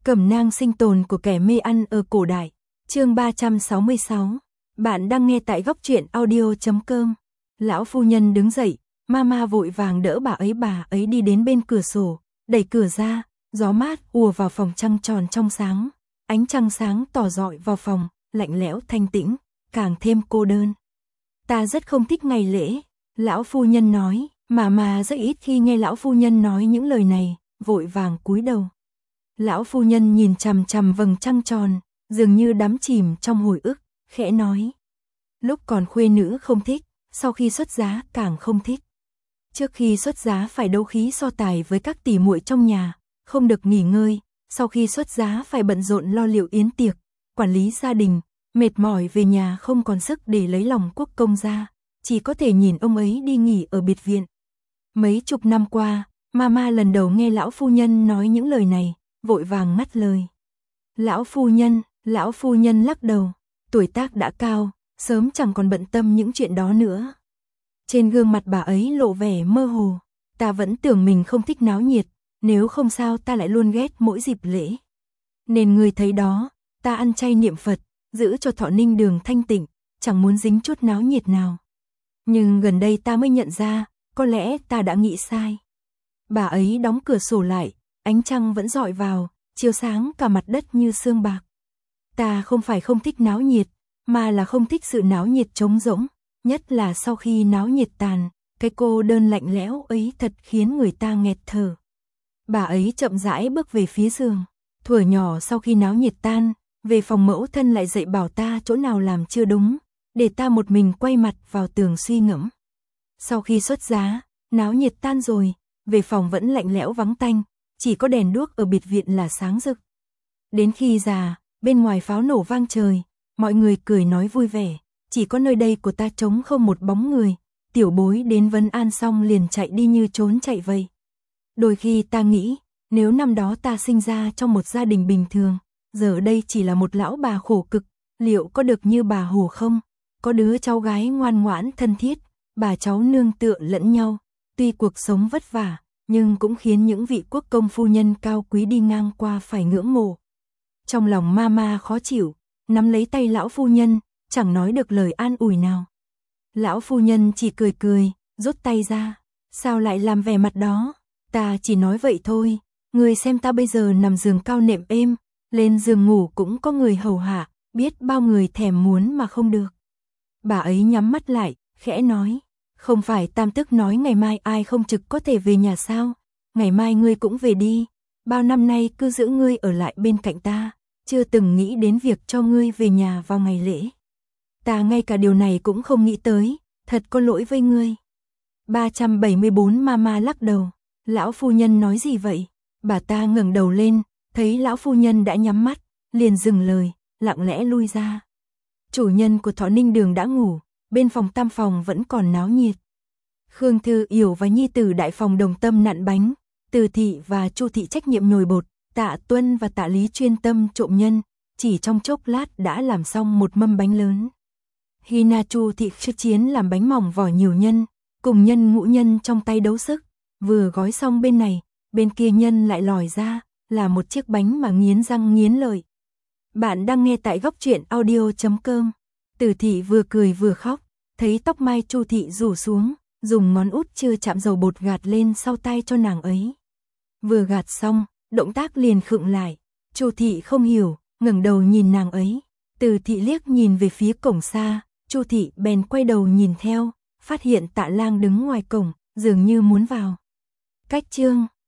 Cẩm nang sinh tồn của kẻ mê ăn ở cổ đại. Chương 366. Bạn đang nghe tại góc truyện audio.com. Lão phu nhân đứng dậy, Mama vội vàng đỡ bà ấy đi đến bên cửa sổ, đẩy cửa ra, gió mát ùa vào phòng trăng tròn trong sáng, ánh trăng sáng tỏ rọi vào phòng, lạnh lẽo thanh tĩnh, càng thêm cô đơn. Ta rất không thích ngày lễ, lão phu nhân nói, mà rất ít khi nghe lão phu nhân nói những lời này, vội vàng cúi đầu. Lão phu nhân nhìn chằm chằm vầng trăng tròn, dường như đắm chìm trong hồi ức, khẽ nói. Lúc còn khuê nữ không thích, sau khi xuất giá càng không thích. Trước khi xuất giá phải đấu khí so tài với các tỷ muội trong nhà, không được nghỉ ngơi, sau khi xuất giá phải bận rộn lo liệu yến tiệc, quản lý gia đình, mệt mỏi về nhà không còn sức để lấy lòng quốc công gia, chỉ có thể nhìn ông ấy đi nghỉ ở biệt viện. Mấy chục năm qua, Mama lần đầu nghe lão phu nhân nói những lời này, vội vàng ngắt lời. Lão phu nhân lắc đầu, tuổi tác đã cao, sớm chẳng còn bận tâm những chuyện đó nữa. Trên gương mặt bà ấy lộ vẻ mơ hồ, ta vẫn tưởng mình không thích náo nhiệt, nếu không sao ta lại luôn ghét mỗi dịp lễ. Nên người thấy đó, ta ăn chay niệm Phật, giữ cho Thọ Ninh Đường thanh tịnh, chẳng muốn dính chút náo nhiệt nào. Nhưng gần đây ta mới nhận ra, có lẽ ta đã nghĩ sai. Bà ấy đóng cửa sổ lại, ánh trăng vẫn rọi vào, chiếu sáng cả mặt đất như sương bạc. Ta không phải không thích náo nhiệt, mà là không thích sự náo nhiệt trống rỗng, nhất là sau khi náo nhiệt tàn, cái cô đơn lạnh lẽo ấy thật khiến người ta nghẹt thở. Bà ấy chậm rãi bước về phía giường, thuở nhỏ sau khi náo nhiệt tan, về phòng mẫu thân lại dạy bảo ta chỗ nào làm chưa đúng, để ta một mình quay mặt vào tường suy ngẫm. Sau khi xuất giá, náo nhiệt tan rồi, về phòng vẫn lạnh lẽo vắng tanh, chỉ có đèn đuốc ở biệt viện là sáng rực. Đến khi già, bên ngoài pháo nổ vang trời, mọi người cười nói vui vẻ, chỉ có nơi đây của ta trống không một bóng người, tiểu bối đến vấn an xong liền chạy đi như trốn chạy vậy. Đôi khi ta nghĩ, nếu năm đó ta sinh ra trong một gia đình bình thường, giờ đây chỉ là một lão bà khổ cực, liệu có được như bà Hồ không? Có đứa cháu gái ngoan ngoãn thân thiết, bà cháu nương tựa lẫn nhau, tuy cuộc sống vất vả, nhưng cũng khiến những vị quốc công phu nhân cao quý đi ngang qua phải ngưỡng mộ. Trong lòng Mama khó chịu, nắm lấy tay lão phu nhân, chẳng nói được lời an ủi nào. Lão phu nhân chỉ cười cười, rút tay ra, sao lại làm vẻ mặt đó, ta chỉ nói vậy thôi, người xem ta bây giờ nằm giường cao nệm êm, lên giường ngủ cũng có người hầu hạ, biết bao người thèm muốn mà không được. Bà ấy nhắm mắt lại, khẽ nói, không phải Tam Tức nói ngày mai ai không trực có thể về nhà sao, ngày mai ngươi cũng về đi, bao năm nay cứ giữ ngươi ở lại bên cạnh ta, chưa từng nghĩ đến việc cho ngươi về nhà vào ngày lễ. Ta ngay cả điều này cũng không nghĩ tới, thật có lỗi với ngươi. 374 Mama lắc đầu, lão phu nhân nói gì vậy? Bà ta ngẩng đầu lên, thấy lão phu nhân đã nhắm mắt, liền dừng lời, lặng lẽ lui ra. Chủ nhân của Thọ Ninh Đường đã ngủ, bên phòng tam phòng vẫn còn náo nhiệt. Khương Thư Yểu và nhi tử đại phòng Đồng Tâm nặn bánh, Từ Thị và Chu Thị trách nhiệm nhồi bột, Tạ Tuân và Tạ Lý chuyên tâm trộm nhân, chỉ trong chốc lát đã làm xong một mâm bánh lớn. Hina Chu Thị sức chiến làm bánh mỏng vỏ nhiều nhân, cùng nhân ngũ nhân trong tay đấu sức, vừa gói xong bên này, bên kia nhân lại lòi ra, là một chiếc bánh mà nghiến răng nghiến lợi. Bạn đang nghe tại góc truyện audio.com. Từ Thị vừa cười vừa khóc, thấy tóc mai Chu Thị rủ xuống, dùng ngón út chưa chạm dầu bột gạt lên sau tay cho nàng ấy. Vừa gạt xong, động tác liền khựng lại, Chu Thị không hiểu, ngẩng đầu nhìn nàng ấy. Từ Thị liếc nhìn về phía cổng xa, Chu Thị bèn quay đầu nhìn theo, phát hiện Tạ Lang đứng ngoài cổng, dường như muốn vào. Cách chương